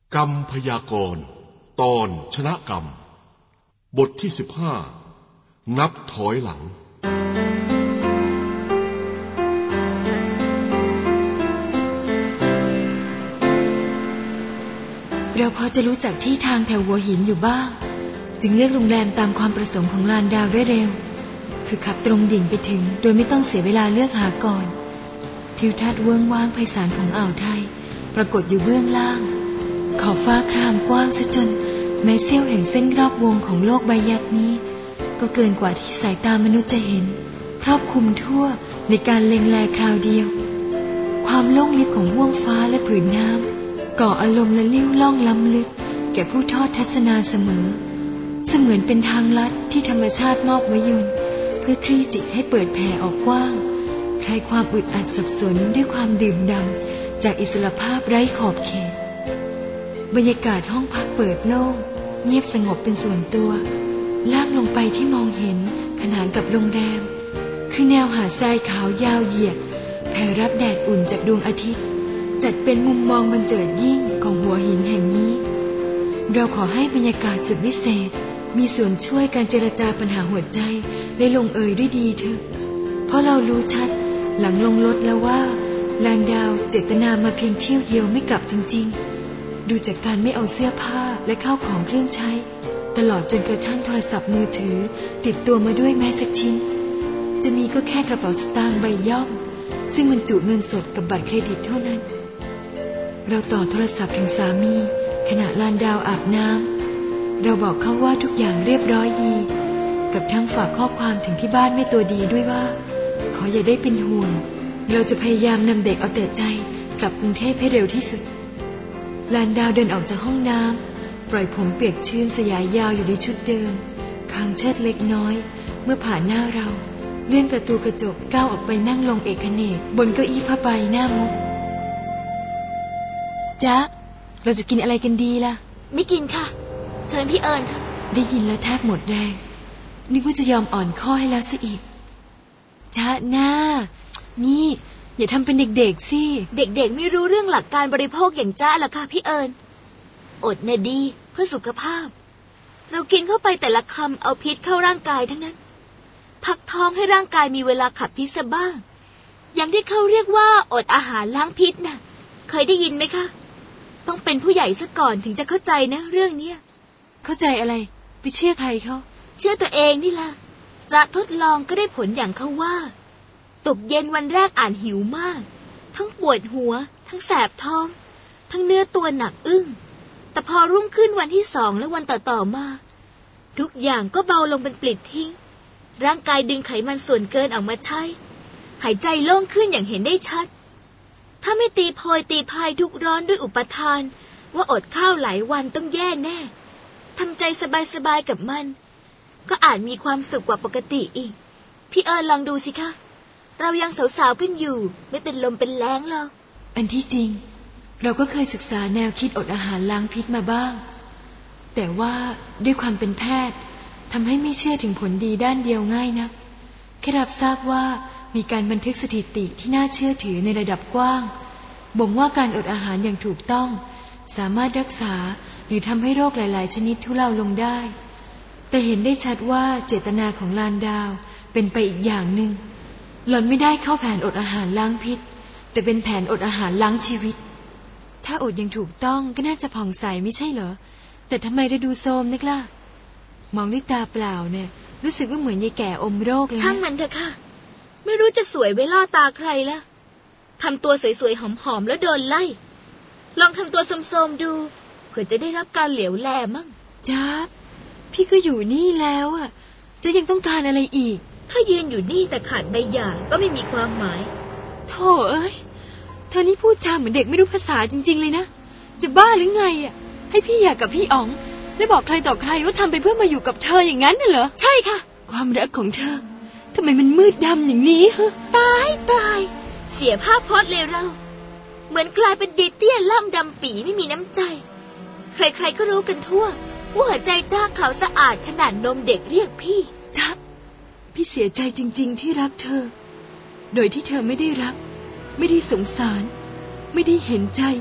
กรรมพยากรณ์ตอนชนะกรรมบทที่15นับถอยหลังเราพอจะรู้จักที่ทางแถวหัวหินอยู่บ้างจึงเลือกโรงแรมตามความประสงค์ของลานดาวได้เร็วคือขับตรงดิ่งไปถึงโดยไม่ต้องเสียเวลาเลือกหาก่อนทิวทัศน์เวิ้งว้างไพศาลของอ่าวไทยปรากฏอยู่เบื้องล่างขอบฟ้าครามกว้างซะจนแม้เสี้ยวแห่งเส้นรอบวงของโลกใบยักษ์นี้ก็เกินกว่าที่สายตามนุษย์จะเห็นครอบคลุมทั่วในการเล็งแลคราวเดียวความโล่งลิบของห้วงฟ้าและผืนน้ำก่ออารมณ์และลิ้วล่องล้ำลึกแก่ผู้ทอดทัศนาเสมอเสมือนเป็นทางลัดที่ธรรมชาติมอบไว้ยนเพื่อคลี่จิตให้เปิดแผ่ออกกว้างคลายความอึดอัดสับสนด้วยความดื่มด่ำจากอิสรภาพไร้ขอบเขตบรรยากาศห้องพักเปิดโล่งเงียบสงบเป็นส่วนตัวลากลงไปที่มองเห็นขนานกับโรงแรมคือแนวหาดทรายขาวยาวเหยียดแผ่รับแดดอุ่นจากดวงอาทิตย์จัดเป็นมุมมองบันเจิดยิ่งของหัวหินแห่งนี้เราขอให้บรรยากาศสุดวิเศษมีส่วนช่วยการเจรจาปัญหาหัวใจได้ลงเอยด้วยดีเถอะเพราะเรารู้ชัดหลังลงรถแล้วว่าลานดาวเจตนามาเพียงเที่ยวเดียวไม่กลับจริงๆดูจากการไม่เอาเสื้อผ้าและข้าวของเครื่องใช้ตลอดจนกระทั่งโทรศัพท์มือถือติดตัวมาด้วยแม้สักชิ้นจะมีก็แค่กระเป๋าสตางค์ใบย่อมซึ่งบรรจุเงินสดกับบัตรเครดิตเท่านั้นเราต่อโทรศัพท์ถึงสามีขณะลานดาวอาบน้ำเราบอกเขาว่าทุกอย่างเรียบร้อยดีกับทั้งฝากข้อความถึงที่บ้านแม่ตัวดีด้วยว่าขออย่าได้เป็นห่วงเราจะพยายามนำเด็กเอาแต่ใจกลับกรุงเทพให้เร็วที่สุดลานดาวเดินออกจากห้องน้ำปล่อยผมเปียกชื้นสยายยาวอยู่ในชุดเดิมคางเชิดเล็กน้อยเมื่อผ่านหน้าเราเลื่อนประตูกระจกก้าวออกไปนั่งลงเอกเนกบนเก้าอี้ผ้าใบหน้ามุกจ๊ะเราจะกินอะไรกันดีล่ะไม่กินค่ะเชิญพี่เอิญค่ะได้ยินแล้วแทบหมดแรงนึกว่าจะยอมอ่อนข้อให้แล้วซะอีกจ๊ะหน้านี่อย่าทำเป็นเด็กๆสิเด็กๆไม่รู้เรื่องหลักการบริโภคอย่างจ้าหรอกค่ะพี่เอิญอดน่ะดีเพื่อสุขภาพเรากินเข้าไปแต่ละคำเอาพิษเข้าร่างกายทั้งนั้นพักท้องให้ร่างกายมีเวลาขับพิษซะบ้างอย่างที่เขาเรียกว่าอดอาหารล้างพิษน่ะเคยได้ยินไหมคะต้องเป็นผู้ใหญ่ซะก่อนถึงจะเข้าใจนะเรื่องเนี้ยเข้าใจอะไรไปเชื่อใครเขาเชื่อตัวเองนี่ล่ะจะทดลองก็ได้ผลอย่างเขาว่าตกเย็นวันแรกอ่านหิวมากทั้งปวดหัวทั้งแสบท้องทั้งเนื้อตัวหนักอึ้งแต่พอรุ่งขึ้นวันที่2และวันต่อๆมาทุกอย่างก็เบาลงเป็นปลิดทิ้งร่างกายดึงไขมันส่วนเกินออกมาใช้หายใจโล่งขึ้นอย่างเห็นได้ชัดถ้าไม่ตีโพยตีพายทุกร้อนด้วยอุปทานว่าอดข้าวหลายวันต้องแย่แน่ทำใจสบายๆกับมันก็อาจมีความสุขกว่าปกติอีกพี่เอิญลองดูสิคะเรายังสาวๆกันอยู่ไม่เป็นลมเป็นแล้งหรอกอันที่จริงเราก็เคยศึกษาแนวคิดอดอาหารล้างพิษมาบ้างแต่ว่าด้วยความเป็นแพทย์ทำให้ไม่เชื่อถึงผลดีด้านเดียวง่ายนักแค่รับทราบว่ามีการบันทึกสถิติที่น่าเชื่อถือในระดับกว้างบ่งว่าการอดอาหารอย่างถูกต้องสามารถรักษาหรือทำให้โรคหลายๆชนิดทุเลาลงได้แต่เห็นได้ชัดว่าเจตนาของลานดาวเป็นไปอีกอย่างหนึ่งหล่อนไม่ได้เข้าแผนอดอาหารล้างพิษแต่เป็นแผนอดอาหารล้างชีวิตถ้าอดอย่างถูกต้องก็น่าจะผ่องใสไม่ใช่เหรอแต่ทำไมได้ดูโทรมนักล่ะมองด้วยตาเปล่าเนี่ยรู้สึกว่าเหมือนยายแก่อมโรคเลยช่างมันเถอะค่ะไม่รู้จะสวยไว้ล่อตาใครละทำตัวสวยๆหอมๆแล้วโดนไล่ลองทำตัวโทรมๆดูเผื่อจะได้รับการเหลียวแลมั่งจ๊าบพี่ก็อยู่นี่แล้วอ่ะจะยังต้องการอะไรอีกถ้ายืนอยู่นี่แต่ขาดใบหย่าก็ไม่มีความหมายโธ่เอ้ยเธอนี่พูดจาเหมือนเด็กไม่รู้ภาษาจริงๆเลยนะจะบ้าหรือไงอ่ะให้พี่หย่ากับพี่อ๋องและบอกใครต่อใครว่าทำไปเพื่อมาอยู่กับเธออย่างนั้นน่ะเหรอใช่ค่ะความรักของเธอทำไมมันมืดดำอย่างนี้ฮะตายเสียภาพพจน์เลยเราเหมือนกลายเป็นเด็กเตี้ยล่ำดำปีไม่มีน้ำใจใครๆก็รู้กันทั่วว่าหัวใจจ้าขาวสะอาดขนาดนมเด็กเรียกพี่จ๊ะพี่เสียใจจริงๆที่รักเธอโดยที่เธอไม่ได้รักไม่ได้สงสารไม่ได้เห็นใจ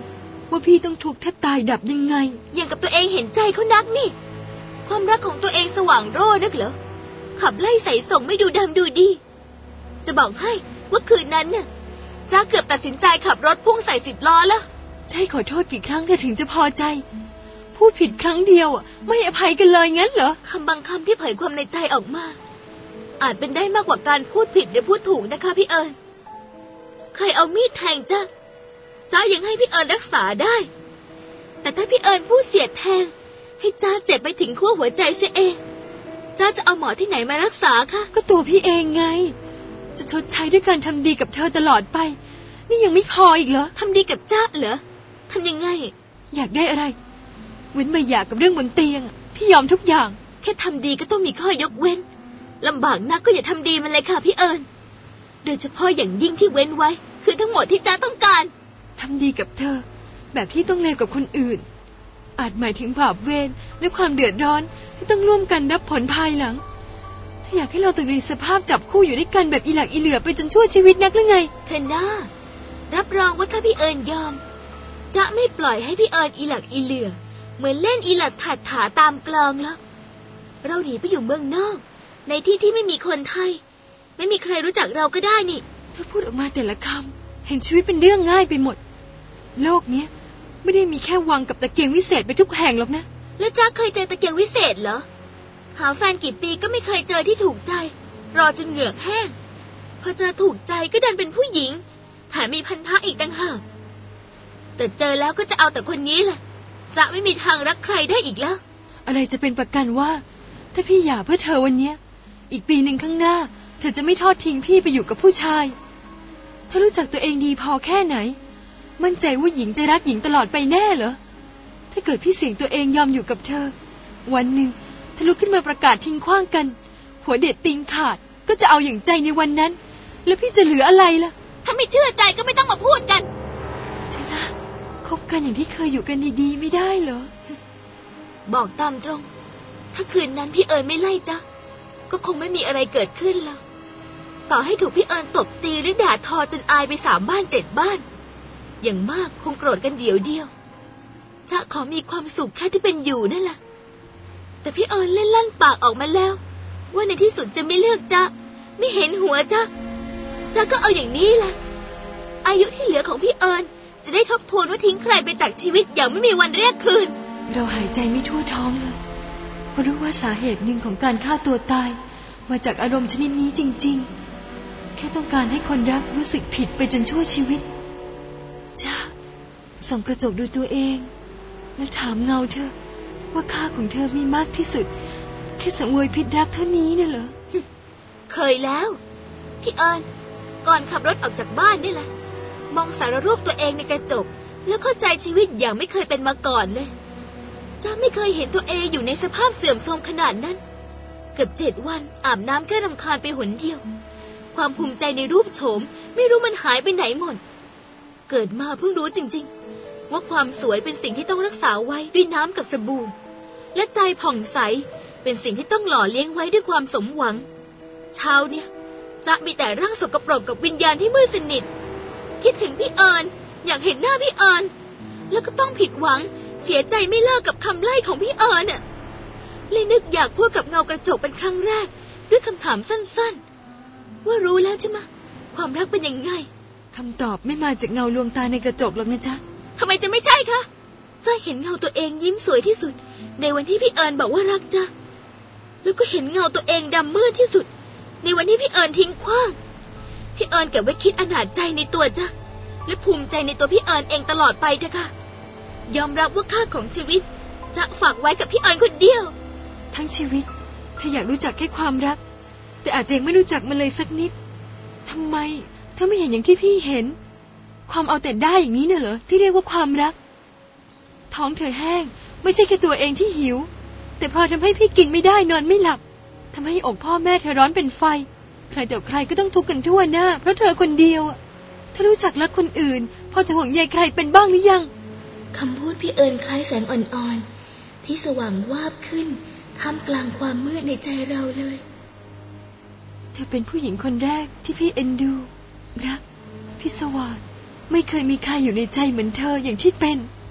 ว่าพี่ต้องทุกข์แทบตายดับยังไงอย่างกับตัวเองเห็นใจเขานักนี่ความรักของตัวเองสว่างโร่นักเหรอขับไล่ใส่ส่งไม่ดูดำดูดีจะบอกให้ว่าคืนนั้นน่ะจ้าเกือบตัดสินใจขับรถพุ่งใส่10 ล้อแล้วใช่ขอโทษกี่ครั้งเธอถึงจะพอใจพูดผิดครั้งเดียวไม่อภัยกันเลยงั้นเหรอคำบางคำที่เผยความในใจออกมาอาจเป็นได้มากกว่าการพูดผิดหรือพูดถูกนะคะพี่เอิญใครเอามีดแทงจ้ายังให้พี่เอิญรักษาได้แต่ถ้าพี่เอิญพูดเสียดแทงให้จ้าเจ็บไปถึงขั้วหัวใจเสียเองจ้าจะเอาหมอที่ไหนมารักษาคะก็ตัวพี่เองไงจะชดใช้ด้วยการทำดีกับเธอตลอดไปนี่ยังไม่พออีกเหรอทำดีกับจ้าเหรอทำยังไงอยากได้อะไรเว้นมาอยากกับเรื่องบนเตียงพี่ยอมทุกอย่างแค่ทำดีก็ต้องมีข้อยกเว้นลำบากนักก็อย่าทำดีมันเลยค่ะพี่เอิญโดยเฉพาะอย่างยิ่งที่เว้นไว้คือทั้งหมดที่จ้าต้องการทำดีกับเธอแบบที่ต้องเลวกับคนอื่นอาจหมายถึงบาปเวรและความเดือดร้อนที่ต้องร่วมกันรับผลภายหลังถ้าอยากให้เราตกในสภาพจับคู่อยู่ด้วยกันแบบอีหลักอีเหลือไปจนชั่วชีวิตนักหรือไงเธอน่ารับรองว่าถ้าพี่เอิญยอมจะไม่ปล่อยให้พี่เอิญอีหลักอีเหลือเหมือนเล่นอีหลัดถัดถาตามกลองแล้วเราหนีไปอยู่เมืองนอกในที่ที่ไม่มีคนไทยไม่มีใครรู้จักเราก็ได้นี่เธอพูดออกมาแต่ละคำเห็นชีวิตเป็นเรื่องง่ายไปหมดโลกเนี้ยไม่ได้มีแค่วังกับตะเกียงวิเศษไปทุกแห่งหรอกนะแล้วจ้าเคยเจอตะเกียงวิเศษเหรอหาแฟนกี่ปีก็ไม่เคยเจอที่ถูกใจรอจนเหงือกแห้งพอเจอถูกใจก็ดันเป็นผู้หญิงแถมมีพันธะอีกต่างหากแต่เจอแล้วก็จะเอาแต่คนนี้แหละจะไม่มีทางรักใครได้อีกแล้วอะไรจะเป็นประกันว่าถ้าพี่หย่าเพื่อเธอวันนี้อีกปีหนึ่งข้างหน้าเธอจะไม่ทอดทิ้งพี่ไปอยู่กับผู้ชายเธอรู้จักตัวเองดีพอแค่ไหนมั่นใจว่าหญิงจะรักหญิงตลอดไปแน่เหรอถ้าเกิดพี่เสี่ยงตัวเองยอมอยู่กับเธอวันหนึ่งเธอลุกขึ้นมาประกาศทิ้งขว้างกันหัวเด็ดตีนขาดก็จะเอาอย่างใจในวันนั้นแล้วพี่จะเหลืออะไรล่ะถ้าไม่เชื่อใจก็ไม่ต้องมาพูดกันเธอนะคบกันอย่างที่เคยอยู่กันดีๆไม่ได้เหรอบอกตามตรงถ้าคืนนั้นพี่เอิญไม่ไล่จ้ะก็คงไม่มีอะไรเกิดขึ้นแล้วต่อให้ถูกพี่เอิญตบตีหรือด่าทอจนอายไป3 บ้าน 7 บ้านอย่างมากคงโกรธกันเดียวจ้ะขอมีความสุขแค่ที่เป็นอยู่นั่นแหละแต่พี่เอิญเล่นลั่นปากออกมาแล้วว่าในที่สุดจะไม่เลือกจ้ะไม่เห็นหัวจ้ะก็เอาอย่างนี้แหละอายุที่เหลือของพี่เอิญจะได้ทบทวนว่าทิ้งใครไปจากชีวิตอย่างไม่มีวันเรียกคืนเราหายใจไม่ทั่วท้องเลยเพราะรู้ว่าสาเหตุหนึ่งของการฆ่าตัวตายมาจากอารมณ์ชนิดนี้จริงๆแค่ต้องการให้คนรักรู้สึกผิดไปจนชั่วชีวิตจ้าส่องกระจกดูตัวเองแล้วถามเงาเธอว่าค่าของเธอมีมากที่สุดแค่สังเวยพิษรักเท่านี้น่ะเหรอเคยแล้วพี่เอิญก่อนขับรถออกจากบ้านนี่แหละมองสารรูปตัวเองในกระจกแล้วเข้าใจชีวิตอย่างไม่เคยเป็นมาก่อนเลยจ้าไม่เคยเห็นตัวเองอยู่ในสภาพเสื่อมโทรมขนาดนั้นเกือบ7 วันอาบน้ำแค่รำคาญไปหนเดียวความภูมิใจในรูปโฉมไม่รู้มันหายไปไหนหมดเกิดมาเพิ่งรู้จริงๆว่าความสวยเป็นสิ่งที่ต้องรักษาไว้ด้วยน้ำกับสบู่และใจผ่องใสเป็นสิ่งที่ต้องหล่อเลี้ยงไว้ด้วยความสมหวังเช้าเนี่ยจะมีแต่ร่างสกปรกกับวิญญาณที่มืดสนิทคิดถึงพี่เอิญอยากเห็นหน้าพี่เอิญแล้วก็ต้องผิดหวังเสียใจไม่เลิกกับคำไล่ของพี่เอิญน่ะเลยนึกอยากพูดกับเงากระจกเป็นครั้งแรกด้วยคำถามสั้นๆว่ารู้แล้วใช่ไหมความรักเป็นยังไงคำตอบไม่มาจากเงาลวงตาในกระจกหรอกนะจ๊ะทำไมจะไม่ใช่คะจ้าเห็นเงาตัวเองยิ้มสวยที่สุดในวันที่พี่เอิญบอกว่ารักจ้าแล้วก็เห็นเงาตัวเองดำมืดที่สุดในวันที่พี่เอิญทิ้งขว้างพี่เอิญเก็บไว้คิดอนาจใจในตัวจ้าและภูมิใจในตัวพี่เอิญเองตลอดไปเถอะค่ะยอมรับว่าค่าของชีวิตจะฝากไว้กับพี่เอิญคนเดียวทั้งชีวิตเธออยากรู้จักแค่ความรักแต่อาจจะยังไม่รู้จักมันเลยสักนิดทำไมเธอไม่เห็นอย่างที่พี่เห็นความเอาแต่ได้อย่างนี้เนี่ยเหรอที่เรียกว่าความรักท้องเธอแห้งไม่ใช่แค่ตัวเองที่หิวแต่พอทำให้พี่กินไม่ได้นอนไม่หลับทำให้อกพ่อแม่เธอร้อนเป็นไฟใครต่อใครก็ต้องทุกข์กันทั่วหน้าเพราะเธอคนเดียวถ้ารู้จักรักคนอื่นพอจะห่วงใยใครเป็นบ้างหรือยังคำพูดพี่เอิญคล้ายแสงอ่อนๆที่สว่างวาบขึ้นท่ามกลางความมืดในใจเราเลยเธอเป็นผู้หญิงคนแรกที่พี่เอ็นดูรักพิศวาสไม่เคยมีใครอยู่ในใจเหมือนเธออย่างที่เป็น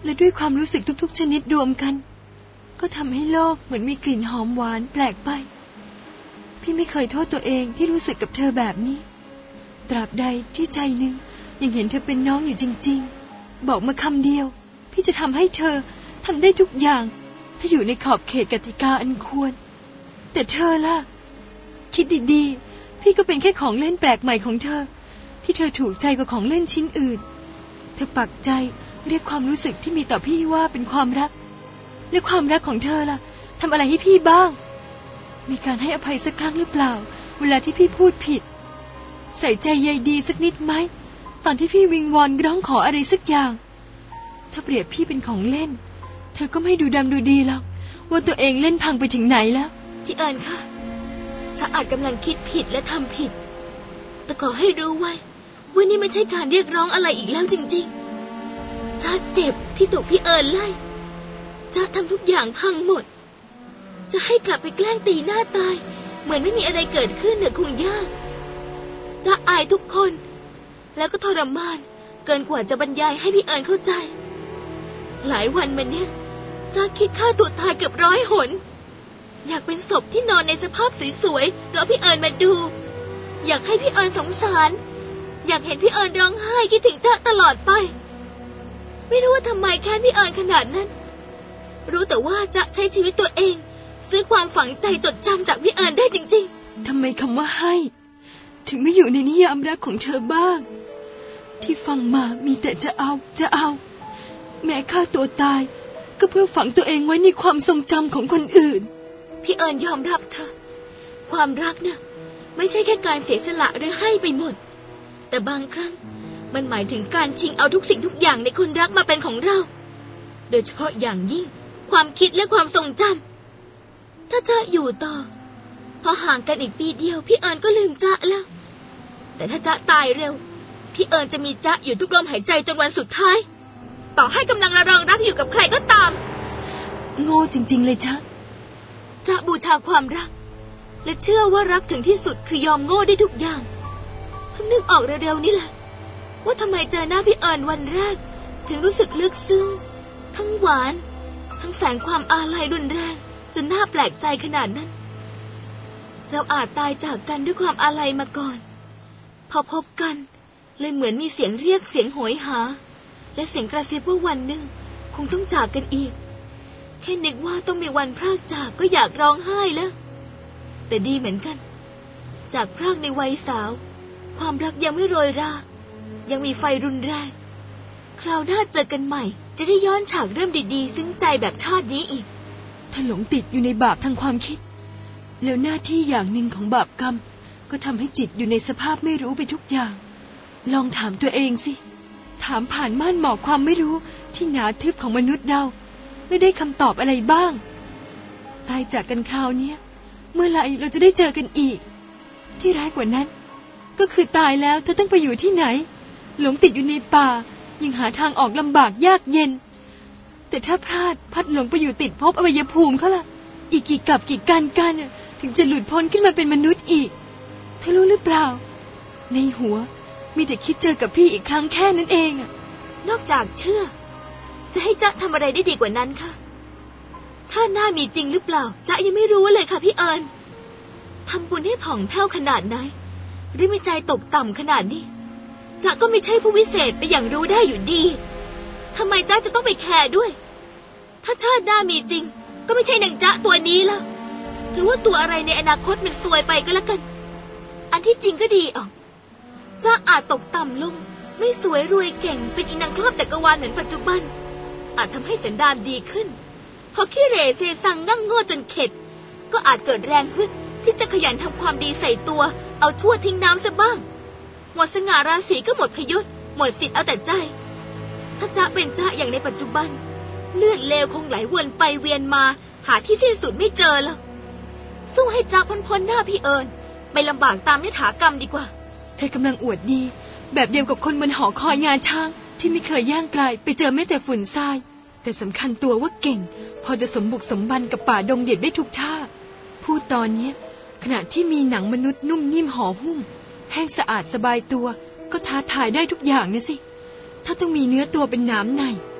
และด้วยความรู้สึกทุกๆชนิดรวมกันก็ทำให้โลกเหมือนมีกลิ่นหอมหวานแปลกไปพี่ไม่เคยโทษตัวเองที่รู้สึกกับเธอแบบนี้ตราบใดที่ใจนึงยังเห็นเธอเป็นน้องอยู่จริงๆบอกมาคำเดียวพี่จะทำให้เธอทำได้ทุกอย่างถ้าอยู่ในขอบเขตกติกาอันควรแต่เธอล่ะคิดดีๆพี่ก็เป็นแค่ของเล่นแปลกใหม่ของเธอที่เธอถูกใจกว่าของเล่นชิ้นอื่นเธอปักใจเรียกความรู้สึกที่มีต่อพี่ว่าเป็นความรักและความรักของเธอล่ะทำอะไรให้พี่บ้างมีการให้อภัยสักครั้งหรือเปล่าเวลาที่พี่พูดผิดใส่ใจใยดีสักนิดไหมตอนที่พี่วิงวอนร้องขออะไรสักอย่างถ้าเปรียบพี่เป็นของเล่นเธอก็ไม่ดูดำดูดีหรอกว่าตัวเองเล่นพังไปถึงไหนแล้วพี่เอิญค่ะฉันอาจกำลังคิดผิดและทำผิดแต่ขอให้รู้ไว้ว่านี่ไม่ใช่การเรียกร้องอะไรอีกแล้วจริงๆฉันเจ็บที่ถูกพี่เอิญไล่จะทำทุกอย่างพังหมดจะให้กลับไปแกล้งตีหน้าตายเหมือนไม่มีอะไรเกิดขึ้นเนี่ยคงยากจะอายทุกคนแล้วก็ทรมานเกินกว่าจะบรรยายให้พี่เอิญเข้าใจหลายวันมาเนี้ยจะคิดฆ่าตัวตายเกือบ100 หนอยากเป็นศพที่นอนในสภาพสวยๆรอพี่เอิญมาดูอยากให้พี่เอิญสงสารอยากเห็นพี่เอิญร้องไห้คิดถึงเจ้าตลอดไปไม่รู้ว่าทำไมแค้นพี่เอิญขนาดนั้นรู้แต่ว่าจะใช้ชีวิตตัวเองซื้อความฝังใจจดจำจากพี่เอิญได้จริงๆทำไมคำว่าให้ถึงไม่อยู่ในนิยามรักของเธอบ้างที่ฟังมามีแต่จะเอาแม้ฆ่าตัวตายก็เพื่อฝังตัวเองไว้ในความทรงจำของคนอื่นพี่เอิญยอมรับเธอความรักเนี่ยไม่ใช่แค่การเสียสละหรือให้ไปหมดแต่บางครั้งมันหมายถึงการชิงเอาทุกสิ่งทุกอย่างในคนรักมาเป็นของเราโดยเฉพาะอย่างยิ่งความคิดและความทรงจำถ้าจ๊ะอยู่ต่อพอห่างกันอีกปีเดียวพี่เอิญก็ลืมจ๊ะแล้วแต่ถ้าจ๊ะตายเร็วพี่เอิญจะมีจ๊ะอยู่ทุกลมหายใจจนวันสุดท้ายต่อให้กำลังระรองรักอยู่กับใครก็ตามโง่จริงๆเลยจ๊ะจ๊ะบูชาความรักและเชื่อว่ารักถึงที่สุดคือยอมโง่ได้ทุกอย่างเพิ่งนึกออกเร็วๆนี่แหละว่าทำไมเจอหน้าพี่เอิญวันแรกถึงรู้สึกลึกซึ้งทั้งหวานทั้งแฝงความอาลัยรุนแรงจนน่าแปลกใจขนาดนั้นเราอาจตายจากกันด้วยความอาลัยมาก่อนพอพบกันเลยเหมือนมีเสียงเรียกเสียงโหยหาและเสียงกระซิบว่าวันหนึ่งคงต้องจากกันอีกแค่นึกว่าต้องมีวันพรากจากก็อยากร้องไห้แล้วแต่ดีเหมือนกันจากพรากในวัยสาวความรักยังไม่โรยรายังมีไฟรุนแรงคราวหน้าเจอกันใหม่จะได้ย้อนฉากเริ่มดีๆซึ้งใจแบบชาตินี้อีกถ้าหลงติดอยู่ในบาปทางความคิดแล้วหน้าที่อย่างหนึ่งของบาปกรรมก็ทำให้จิตอยู่ในสภาพไม่รู้ไปทุกอย่างลองถามตัวเองสิถามผ่านม่านหมอกความไม่รู้ที่หนาทึบของมนุษย์เราไม่ได้คำตอบอะไรบ้างตายจากกันคราวนี้เมื่อไหร่เราจะได้เจอกันอีกที่ร้ายกว่านั้นก็คือตายแล้วเธอต้องไปอยู่ที่ไหนหลงติดอยู่ในป่ายังหาทางออกลำบากยากเย็นแต่ถ้าพลาดพัดหลงไปอยู่ติดภพอวัยภูมิเขาล่ะอีกกี่กับกี่กันถึงจะหลุดพ้นขึ้นมาเป็นมนุษย์อีกเธอรู้หรือเปล่าในหัวมีแต่คิดเจอกับพี่อีกครั้งแค่นั้นเองนอกจากเชื่อจะให้จ๊ะทำอะไรได้ดีกว่านั้นค่ะชาติหน้ามีจริงหรือเปล่าจ๊ะยังไม่รู้เลยค่ะพี่เอิญทำบุญให้ผ่องแผ้วขนาดไหนหรือมีใจตกต่ำขนาดนี้จ๊ะก็ไม่ใช่ผู้วิเศษไปอย่างรู้ได้อยู่ดีทำไมจ๊ะจะต้องไปแคร์ด้วยถ้าชาติหน้ามีจริงก็ไม่ใช่นางจ๊ะตัวนี้ละถือว่าตัวอะไรในอนาคตมันซวยไปก็แล้วกันอันที่จริงก็ดีจ๊ะอาจตกต่ำลงไม่สวยรวยเก่งเป็นอีนางครอบจักรวาลเหมือนปัจจุบันอาจทำให้สันดานดีขึ้นพอขี้เหร่เซซังนั่งโง่จนเข็ดก็อาจเกิดแรงฮึดที่จะขยันทำความดีใส่ตัวเอาชั่วทิ้งน้ำซะบ้างหมดสง่าราศีก็หมดพยุตหมดสิทธิ์เอาแต่ใจถ้าจ๊ะเป็นจ๊ะอย่างในปัจจุบันเลือดเลวคงไหลวนไปเวียนมาหาที่สิ้นสุดไม่เจอแล้วสู้ให้จ๊ะพ้นหน้าพี่เอิญไม่ลำบากตามยถากรรมดีกว่าเธอกำลังอวดดีแบบเดียวกับคนบนหอคอยงาช้างที่ไม่เคยย่างไกลไปเจอแม้แต่ฝุ่นทรายแต่สำคัญตัวว่าเก่งพอจะสมบุกสมบันกับป่าดงเด็ดได้ทุกท่าพูดตอนนี้ขณะที่มีหนังมนุษย์นุ่มนิ่มห่อหุ้มแห้งสะอาดสบายตัวก็ท้าทายได้ทุกอย่างนะสิถ้าต้องมีเนื้อตัวเป็นน้ำใน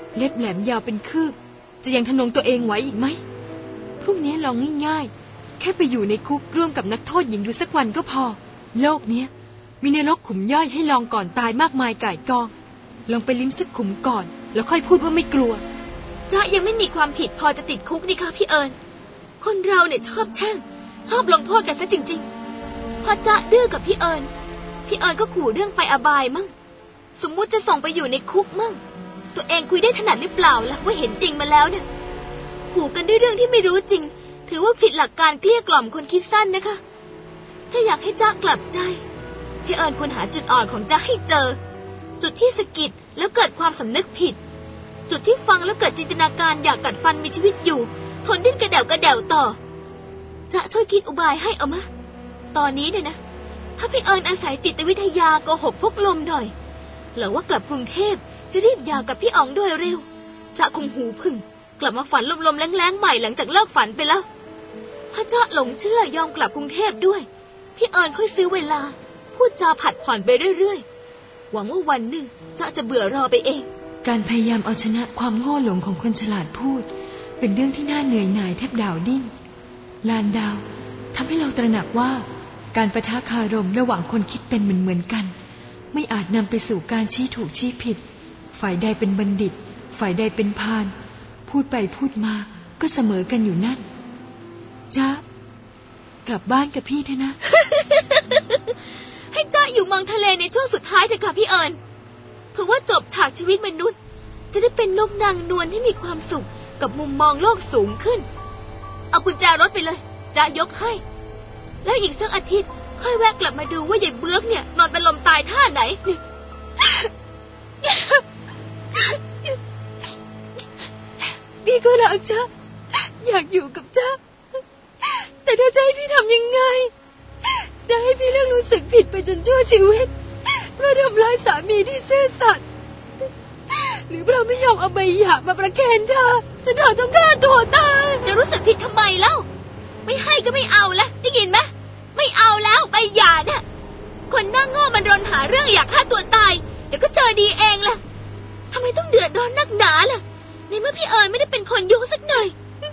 เล็บแหลมยาวเป็นคืบจะยังทะนงตัวเองไหวอีกไหมพรุ่งนี้ลองง่ายๆแค่ไปอยู่ในคุกร่วมกับนักโทษหญิงดูสักวันก็พอโลกเนี้ยมีนรกขุมย่อยให้ลองก่อนตายมากมายก่ายกองลองไปลิ้มสักขุมก่อนแล้วค่อยพูดว่าไม่กลัวจ๊ะยังไม่มีความผิดพอจะติดคุกนี่คะพี่เอิญคนเราเนี่ยชอบแช่งชอบลงโทษกันซะจริงๆพอจ๊ะดื้อกับพี่เอิญก็ขู่เรื่องไฟอบายมั่งสมมุติจะส่งไปอยู่ในคุกมั่งตัวเองคุยได้ถนัดหรือเปล่าล่ะว่าเห็นจริงมาแล้วเนี่ยขู่กันด้วยเรื่องที่ไม่รู้จริงถือว่าผิดหลักการเกลี้ยกล่อมคนคิดสั้นนะคะถ้าอยากให้จ๊ะกลับใจพี่เอิญควรหาจุดอ่อนของจ๊ะให้เจอจุดที่สะกิดแล้วเกิดความสำนึกผิดจุดที่ฟังแล้วเกิดจินตนาการอยากกัดฟันมีชีวิตอยู่ทนดิ้นกระเดี่ยวต่อจ๊ะช่วยคิดอุบายให้เอามะตอนนี้เนี่ยนะถ้าพี่เอิญอาศัยจิตวิทยาโกหกพกลมหน่อยหรือว่ากลับกรุงเทพจะรีบหย่ากับพี่อ๋องโดยเร็วจ๊ะคงหูพึ่งกลับมาฝันลมๆแรงๆใหม่หลังจากเลิกฝันไปแล้วถ้าจ๊ะหลงเชื่อยอมกลับกรุงเทพด้วยพี่เอิญค่อยซื้อเวลาพูดจาผัดผ่อนไปเรื่อยๆหวังว่าวันหนึ่งจ๊ะจะเบื่อรอไปเองการพยายามเอาชนะความโง่หลงของคนฉลาดพูดเป็นเรื่องที่น่าเหนื่อยหน่ายแทบดาวดิ้นลานดาวทำให้เราตระหนักว่าการปะทะคารมระหว่างคนคิดเป็นเหมือนกันไม่อาจนำไปสู่การชี้ถูกชี้ผิดฝ่ายใดเป็นบัณฑิตฝ่ายใดเป็นพาลพูดไปพูดมาก็เสมอกันอยู่นั่นจ๊ะกลับบ้านกับพี่เถอะนะให้จ๊ะอยู่เมืองทะเลในช่วงสุดท้ายเถอะค่ะพี่เอิญเพื่อว่าจบฉากชีวิตมนุษย์จะได้เป็นนกนางนวลที่มีความสุขกับมุมมองโลกสูงขึ้นเอากุญแจรถไปเลยจ๊ะยกให้แล้วอีกสักอาทิตย์ค่อยแวะกลับมาดูว่ายายเบื้อกเนี่ยนอนเป็นลมตายท่าไหนพี่ก็รักจ๊ะอยากอยู่กับจ๊ะแต่ถ้าจะให้พี่ทำยังไงจะให้พี่เลิกรู้สึกผิดไปจนชั่วชีวิตเมื่อทำร้ายสามีที่ซื่อสัตย์หรือเราไม่ยอมเอาใบหย่ามาประเคนเธอจนเธอต้องฆ่าตัวตายจะรู้สึกผิดทำไมเล่าไม่ให้ก็ไม่เอาละได้ยินไหมไม่เอาแล้วใบหย่าเนี่ยคนหน้าโง่มันรนหาเรื่องอยากฆ่าตัวตายเดี๋ยวก็เจอดีเองล่ะทำไมต้องเดือดร้อนนักหนาล่ะในเมื่อพี่เอิญไม่ได้เป็นคนยุ่งสักหน่อย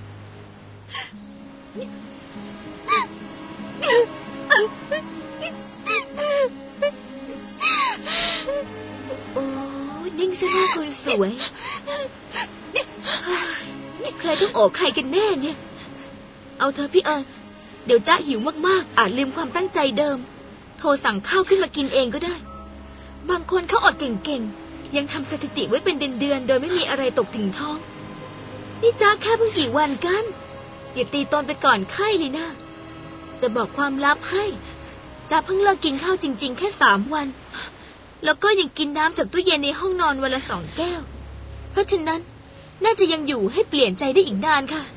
โอ้นิ่งซะหน้าคนสวยใครต้องโอบใครกันแน่เนี่ยเอาเธอพี่เอิญเดี๋ยวจ๊ะหิวมากๆอาจลืมความตั้งใจเดิมโทรสั่งข้าวขึ้นมากินเองก็ได้บางคนเขาอดเก่งๆยังทำสถิติไว้เป็นเดือนๆโดยไม่มีอะไรตกถึงท้องนี่จ๊ะแค่เพิ่งกี่วันกันอย่าตีตนไปก่อนไข้เลยนะจะบอกความลับให้จ๊ะเพิ่งเลิกกินข้าวจริงๆแค่3 วันแล้วก็ยังกินน้ำจากตู้เย็นในห้องนอนวันละ2 แก้วเพราะฉะนั้นน่าจะยังอยู่ให้เปลี่ยนใจได้อีกนานค่ะ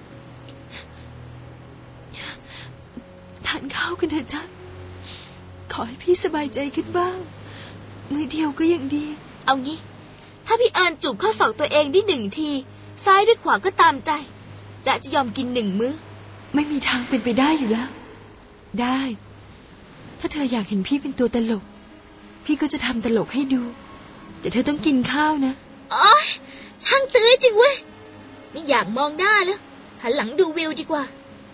ทานข้าวกันเถอะจ๊ะขอให้พี่สบายใจขึ้นบ้างมือเดียวก็ยังดีเอางี้ถ้าพี่เอิญจูบข้อศอกตัวเองได้1 ทีซ้ายหรือขวาก็ตามใจจ๊ะจะยอมกิน1 มื้อไม่มีทางเป็นไปได้อยู่แล้วได้ถ้าเธออยากเห็นพี่เป็นตัวตลกพี่ก็จะทำตลกให้ดูแต่เธอต้องกินข้าวนะอ๋อช่างตื้อจริงเว้ยไม่อยากมองหน้าแล้วหันหลังดูวิวดีกว่า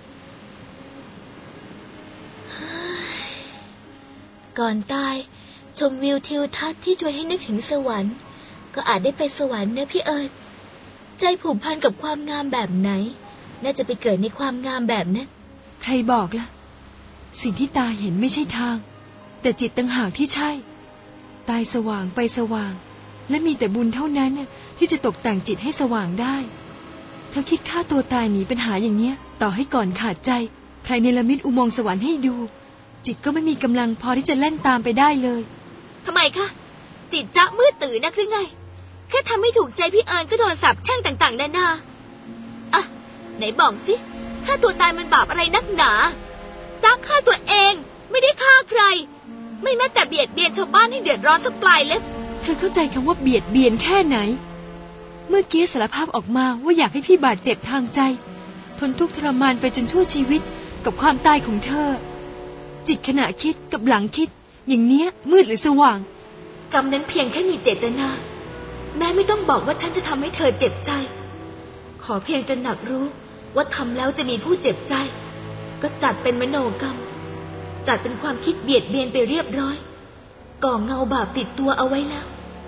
ก่อนตายชมวิวทิวทัศน์ที่ชวนให้นึกถึงสวรรค์ก็อาจได้ไปสวรรค์นะพี่เอิญใจผูกพันกับความงามแบบไหนน่าจะไปเกิดในความงามแบบนั้นใครบอกล่ะสิ่งที่ตาเห็นไม่ใช่ทางแต่จิตต่างหากที่ใช่ตายสว่างไปสว่างและมีแต่บุญเท่านั้นที่จะตกแต่งจิตให้สว่างได้เธอคิดฆ่าตัวตายหนีปัญหาอย่างเนี้ยต่อให้ก่อนขาดใจใครเนรมิตอุโมงค์สวรรค์ให้ดูจิตก็ไม่มีกำลังพอที่จะเล่นตามไปได้เลยทำไมคะจิตจ๊ะมืดตื่นนักหรือไงแค่ทำให้ถูกใจพี่เอิญก็โดนสาปแช่งต่างๆนานาอ่ะไหนบอกสิฆ่าตัวตายมันบาปอะไรนักหนาจ๊ะฆ่าตัวเองไม่ได้ฆ่าใครไม่แม้แต่เบียดเบียนชาวบ้านให้เดือดร้อนสักปลายเล็บเธอเข้าใจคำว่าเบียดเบียนแค่ไหนเมื่อกี้สารภาพออกมาว่าอยากให้พี่บาดเจ็บทางใจทนทุกข์ทรมานไปจนชั่วชีวิตกับความตายของเธอจิตขณะคิดกับหลังคิดอย่างเนี้ยมืดหรือสว่างกรรมนั้นเพียงแค่มีเจตนาแม่ไม่ต้องบอกว่าฉันจะทำให้เธอเจ็บใจขอเพียงตระหนักรู้ว่าทำแล้วจะมีผู้เจ็บใจก็จัดเป็นมโนกรรมจัดเป็นความคิดเบียดเบียนไปเรียบร้อยก่อเงาบาปติดตัวเอาไว้แล้ว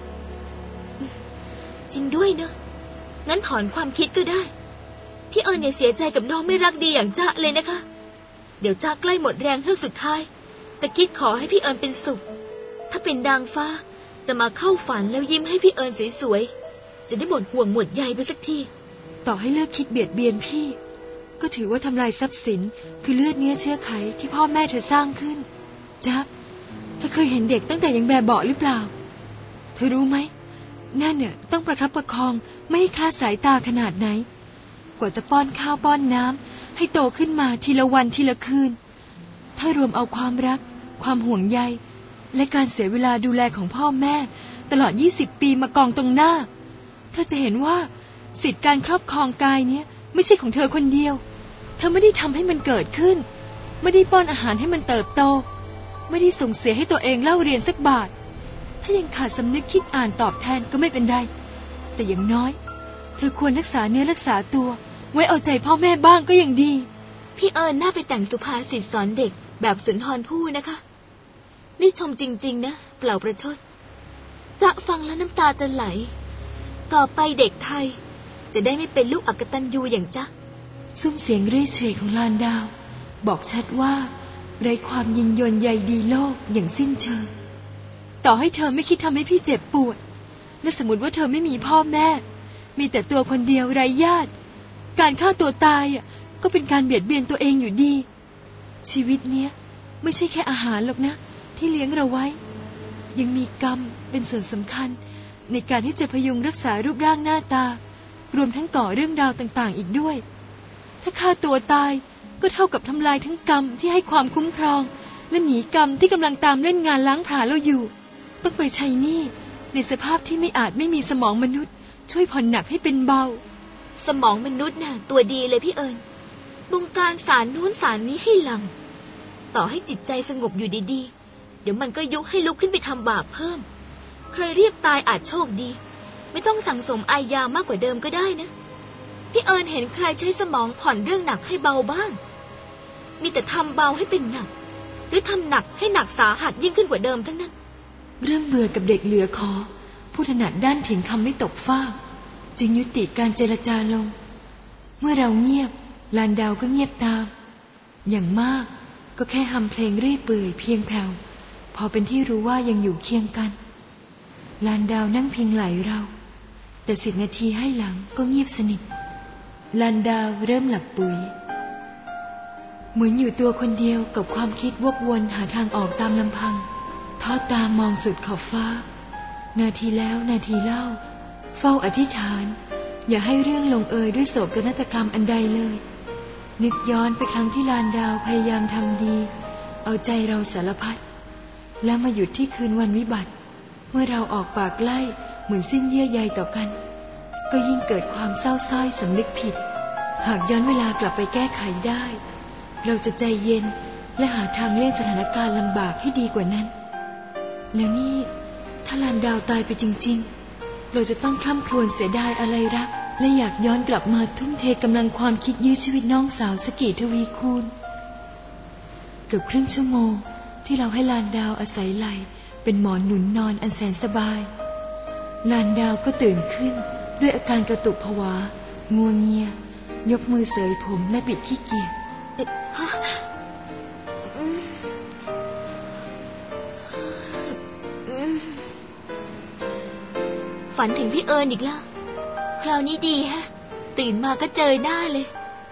จริงด้วยเนอะงั้นถอนความคิดก็ได้พี่เอิญเนี่ยเสียใจกับน้องไม่รักดีอย่างจ๊ะเลยนะคะเดี๋ยวจ๊ะใกล้หมดแรงเฮือกสุดท้ายจะคิดขอให้พี่เอิญเป็นสุขถ้าเป็นนางฟ้าจะมาเข้าฝันแล้วยิ้มให้พี่เอิญสวยๆจะได้หมดห่วงหมดใยไปสักทีต่อให้เลิกคิดเบียดเบียนพี่ก็ถือว่าทำลายทรัพย์สินคือเลือดเนื้อเชื้อไขที่พ่อแม่เธอสร้างขึ้นจ๊ะเธอเคยเห็นเด็กตั้งแต่ยังแบบเบาะหรือเปล่าเธอรู้ไหมนั่นเนี่ยต้องประคับประคองไม่ให้คลาดสายตาขนาดไหนกว่าจะป้อนข้าวป้อนน้ำให้โตขึ้นมาทีละวันทีละคืนถ้ารวมเอาความรักความห่วงใยและการเสียเวลาดูแลของพ่อแม่ตลอด20 ปีมากองตรงหน้าเธอจะเห็นว่าสิทธิการครอบครองกายเนี้ยไม่ใช่ของเธอคนเดียวเธอไม่ได้ทำให้มันเกิดขึ้นไม่ได้ป้อนอาหารให้มันเติบโตไม่ได้ส่งเสียให้ตัวเองเล่าเรียนสักบาทถ้ายังขาดสำนึกคิดอ่านตอบแทนก็ไม่เป็นไรแต่อย่างน้อยเธอควรรักษาเนื้อรักษาตัวไว้เอาใจพ่อแม่บ้างก็ยังดีพี่เอิญน่าไปแต่งสุภาษิตสอนเด็กแบบสุนทรภู่นะคะนี่ชมจริงๆนะเปล่าประชดจะฟังแล้วน้ำตาจะไหลต่อไปเด็กไทยจะได้ไม่เป็นลูกอกตัญญูอย่างจ๊ะซุ้มเสียงเร่เฉยของลานดาวบอกชัดว่าไร้ความยินยนใยดีโลกอย่างสิ้นเชิงต่อให้เธอไม่คิดทำให้พี่เจ็บปวดและสมมติว่าเธอไม่มีพ่อแม่มีแต่ตัวคนเดียวไร้ญาติการฆ่าตัวตายก็เป็นการเบียดเบียนตัวเองอยู่ดีชีวิตเนี้ยไม่ใช่แค่อาหารหรอกนะที่เลี้ยงเราไว้ยังมีกรรมเป็นส่วนสำคัญในการที่จะพยุงรักษารูปร่างหน้าตารวมทั้งก่อเรื่องราวต่างๆอีกด้วยถ้าฆ่าตัวตายก็เท่ากับทำลายทั้งกรรมที่ให้ความคุ้มครองและหนีกรรมที่กำลังตามเล่นงานล้างผลาญเราอยู่ต้องไปใช้หนี้ในสภาพที่ไม่อาจไม่มีสมองมนุษย์ช่วยผ่อนหนักให้เป็นเบาสมองมนุษย์น่ะตัวดีเลยพี่เอิญบงการสารนู้นสารนี้ให้หลังต่อให้จิตใจสงบอยู่ดีๆเดี๋ยวมันก็ยุให้ลุกขึ้นไปทำบาปเพิ่มใครเรียบตายอาจโชคดีไม่ต้องสั่งสมอายามากกว่าเดิมก็ได้นะพี่เอิญเห็นใครใช้สมองผ่อนเรื่องหนักให้เบาบ้างมีแต่ทำเบาให้เป็นหนักหรือทำหนักให้หนักสาหัสยิ่งขึ้นกว่าเดิมทั้งนั้นเรื่องเบื่อกับเด็กเหลือขอผู้ถนัดด้านเถียงคำไม่ตกฟากจึงยุติการเจรจาลงเมื่อเราเงียบลานดาวก็เงียบตามอย่างมากก็แค่ฮัมเพลงเรื่อยเปื่อยเพียงแผ่วพอเป็นที่รู้ว่ายังอยู่เคียงกันลานดาวนั่งพิงไหลเราแต่10 นาทีให้หลังก็เงียบสนิทลานดาวเริ่มหลับปุ๋ยเหมือนอยู่ตัวคนเดียวกับความคิดวกวนหาทางออกตามลำพังทอดตามองสุดขอบฟ้านาทีแล้วนาทีเล่าเฝ้าอธิษฐานอย่าให้เรื่องลงเอยด้วยโศกนาฏกรรมอันใดเลยนึกย้อนไปครั้งที่ลานดาวพยายามทำดีเอาใจเราสารพัดแล้วมาหยุดที่คืนวันวิบัติเมื่อเราออกปากไล่เหมือนสิ้นเยื่อใยต่อกันก็ยิ่งเกิดความเศร้าส้อยสำนึกผิดหากย้อนเวลากลับไปแก้ไขได้เราจะใจเย็นและหาทางเลี่ยงสถานการณ์ลำบากให้ดีกว่านั้นแล้วนี่ถ้าลานดาวตายไปจริงๆเราจะต้องคร่ำครวญเสียดายอะไรรักและอยากย้อนกลับมาทุ่มเทกำลังความคิดยื้อชีวิตน้องสาวสกี่ทวีคูณเกือบครึ่งชั่วโมงที่เราให้ลานดาวอาศัยไหลเป็นหมอนหนุนนอนอันแสนสบายลานดาวก็ตื่นขึ้นด้วยอาการกระตุกผวางัวเงียยกมือเสยผมและบิดขี้เกียจฝันถึงพี่เอิญอีกแล้วคราวนี้ดีฮะตื่นมาก็เจอหน้าเลย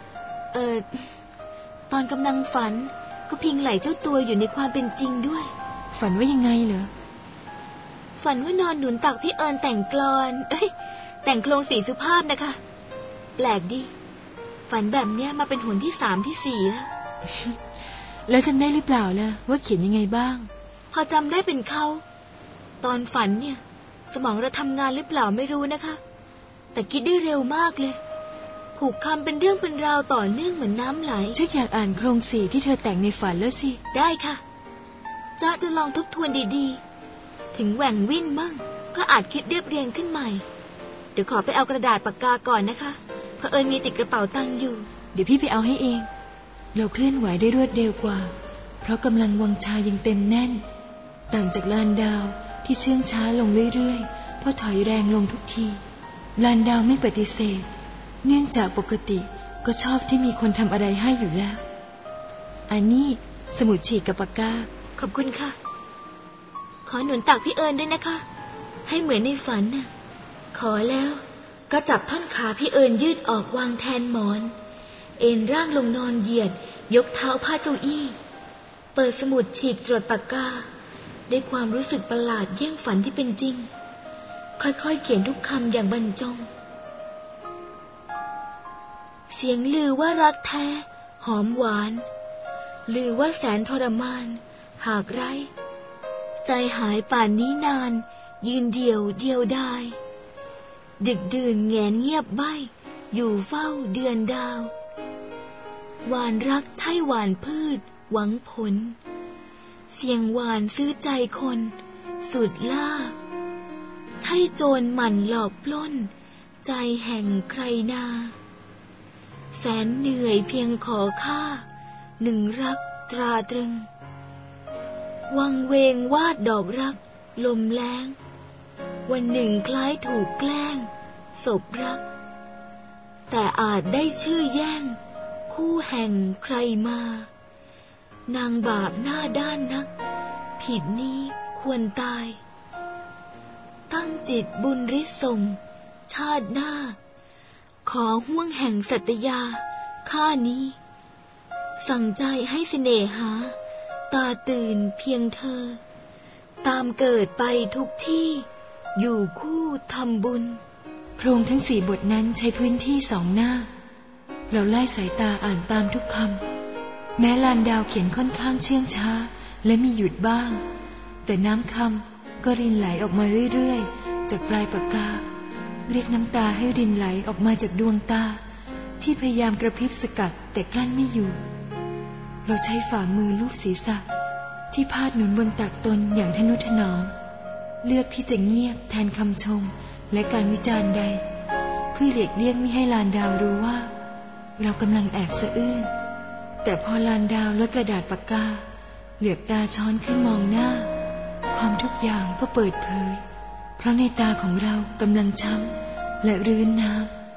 ตอนกำลังฝันก็พิงไหล่เจ้าตัวอยู่ในความเป็นจริงด้วยฝันว่ายังไงเหรอฝันว่านอนหนุนตักพี่เอิญแต่งกลอนแต่งโครงสีสุภาพนะคะแปลกดีฝันแบบเนี้ยมาเป็นหนที่3ที่4แล้วแล้วจำได้หรือเปล่าล่ะว่าเขียนยังไงบ้างพอจำได้เป็นเขาตอนฝันเนี่ยสมองเราทำงานหรือเปล่าไม่รู้นะคะแต่คิดได้เร็วมากเลยผูกคำเป็นเรื่องเป็นราวต่อเนื่องเหมือนน้ำไหลฉันอยากอ่านโครงสีที่เธอแต่งในฝันแล้วสิได้ค่ะจ๊ะจะลองทบทวนดีๆถึงแหว่งวิ่นมั่งก็อาจคิดเรียบเรียงขึ้นใหม่เดี๋ยวขอไปเอากระดาษปากกาก่อนนะคะเผอิญมีติดกระเป๋าตังค์อยู่เดี๋ยวพี่ไปเอาให้เองเราเคลื่อนไหวได้รวดเร็วกว่าเพราะกำลังวังชายังเต็มแน่นต่างจากลานดาวที่เชื่องช้าลงเรื่อยๆเพราะถอยแรงลงทุกทีลานดาวไม่ปฏิเสธเนื่องจากปกติก็ชอบที่มีคนทำอะไรให้อยู่แล้วอันนี้สมุดฉีกกับปากกาขอบคุณค่ะขอหนุนตักพี่เอิญด้วยนะคะให้เหมือนในฝันน่ะขอแล้วก็จับท่อนขาพี่เอิญยืดออกวางแทนหมอนเอนร่างลงนอนเหยียดยกเท้าพาดเก้าอี้เปิดสมุดฉีกตรวจปากกาด้วยความรู้สึกประหลาดเยี่ยงฝันที่เป็นจริงค่อยๆเขียนทุกคำอย่างบรรจงเสียงลือว่ารักแท้หอมหวานลือว่าแสนทรมานหากไร้ใจหายป่านนี้นานยืนเดียวได้ดึกดื่นแงนเงียบใบ้อยู่เฝ้าเดือนดาวหวานรักใช่หวานพืชหวังผลเสียงหวานซื้อใจคนสุดล่าใช่โจรหมั่นหลอกปล้นใจแห่งใครนาแสนเหนื่อยเพียงขอค่าหนึ่งรักตราตรึงวังเวงวาดดอกรักลมแล้งวันหนึ่งคล้ายถูกแกล้งศพรักแต่อาจได้ชื่อแย่งคู่แห่งใครมานางบาปหน้าด้านนักผิดนี้ควรตายตั้งจิตบุญฤทธิ์ส่งชาติหน้าขอห่วงแห่งสัตยาข้านี้สั่งใจให้เสน่หาตาตื่นเพียงเธอตามเกิดไปทุกที่อยู่คู่ทำบุญโครงทั้ง4 บทนั้นใช้พื้นที่2 หน้าเราไล่สายตาอ่านตามทุกคำแม้ลานดาวเขียนค่อนข้างเชื่องช้าและมีหยุดบ้างแต่น้ำคำก็รินไหลออกมาเรื่อยๆจากปลายปากกาเรียกน้ำตาให้รินไหลออกมาจากดวงตาที่พยายามกระพริบสกัดแต่กลั้นไม่อยู่เราใช้ฝ่ามือลูบศีรษะที่พาดหนุนบนตักตนอย่างทนุถนอมเลือกที่จะเงียบแทนคำชมและการวิจารณ์ใดเพื่อหลีกเลี่ยงไม่ให้ลานดาวรู้ว่าเรากำลังแอบสะอื้นแต่พอลานดาวลดกระดาษปากกาเหลือบตาช้อนขึ้นมองหน้าความทุกอย่างก็เปิดเผยเพราะในตาของเรากำลังช้ำและรื้นน้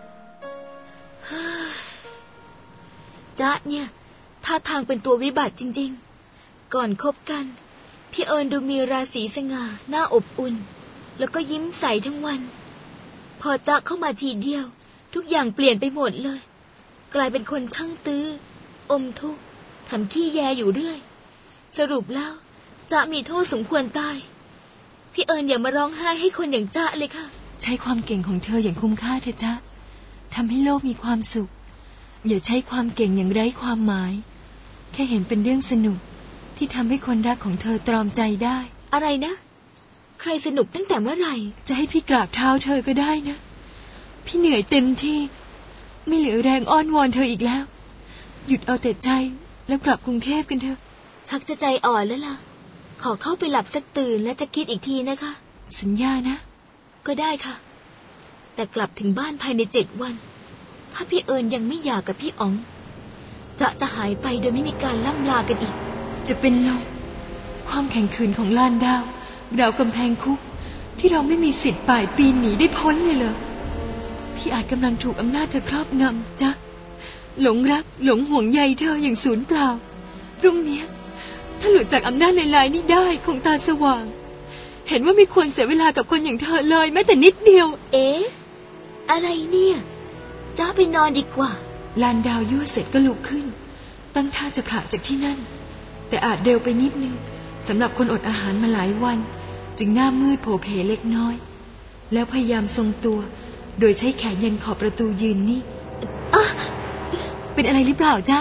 ำจ๊ะเนี่ยท่าทางเป็นตัววิบัติจริงๆก่อนคบกันพี่เอิญดูมีราศีสง่าหน้าอบอุ่นแล้วก็ยิ้มใสทั้งวันพอจ๊ะเข้ามาทีเดียวทุกอย่างเปลี่ยนไปหมดเลยกลายเป็นคนช่างตื้ออมทุกข์ทำขี้แยอยู่เรื่อยสรุปแล้วจ๊ะมีโทษสมควรตายพี่เอิญอย่ามาร้องไห้ให้คนอย่างจ๊ะเลยค่ะใช้ความเก่งของเธออย่างคุ้มค่าเถอะจ๊ะทำให้โลกมีความสุขอย่าใช้ความเก่งอย่างไร้ความหมายแค่เห็นเป็นเรื่องสนุกที่ทำให้คนรักของเธอตรอมใจได้อะไรนะใครสนุกตั้งแต่เมื่อไหร่จะให้พี่กราบเท้าเธอก็ได้นะพี่เหนื่อยเต็มที่ไม่เหลือแรงอ้อนวอนเธออีกแล้วหยุดเอาแต่ใจแล้วกลับกรุงเทพกันเถอะชักจะใจอ่อนแล้วล่ะขอเข้าไปหลับสักตื่นแล้วจะคิดอีกทีนะคะสัญญานะก็ได้ค่ะแต่กลับถึงบ้านภายใน7 วันถ้าพี่เอิญยังไม่หย่ากับพี่อ๋องจะหายไปโดยไม่มีการล่ำลากันอีกจะเป็นลมความแข็งขืนของลานดาวราวกำแพงคุกที่เราไม่มีสิทธิ์ป่ายปีนหนีได้พ้นเลยเหรอพี่อาจกำลังถูกอำนาจเธอครอบงำจ๊ะหลงรักหลงห่วงใยเธออย่างสูญเปล่าพรุ่งนี้ถ้าหลุดจากอำนาจลายๆนี้ได้คงตาสว่างเห็นว่าไม่ควรเสียเวลากับคนอย่างเธอเลยแม้แต่นิดเดียวอะไรเนี่ยจ๊ะไปนอนดีกว่าลานดาวยั่วเสร็จก็ลุกขึ้นตั้งท่าจะผละจากที่นั่นแต่อาจเร็วไปนิดนึงสำหรับคนอดอาหารมาหลายวันจึงหน้ามืดโผเพเล็กน้อยแล้วพยายามทรงตัวโดยใช้แขนยันขอบประตูยืนนิ่งเป็นอะไรหรือเปล่าจ๊ะ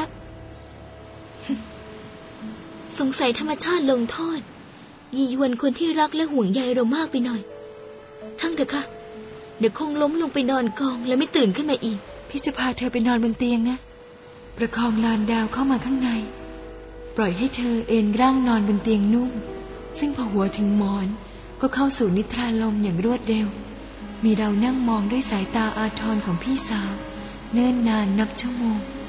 สงสัยธรรมชาติลงโทษยียวนคนที่รักและห่วงใยเรามากไปหน่อยช่างเถอะค่ะเดี๋ยวคงล้มลงไปนอนกองแล้วไม่ตื่นขึ้นมาอีกพี่จะพาเธอไปนอนบนเตียงนะประคองลานดาวเข้ามาข้างในปล่อยให้เธอเอนร่างนอนบนเตียงนุ่มซึ่งพอหัวถึงหมอนก็เข้าสู่นิทราลมอย่างรวดเร็วมีเรานั่งมองด้วยสายตาอาทรของพี่สาวเนิ่นนานนับชั่วโมง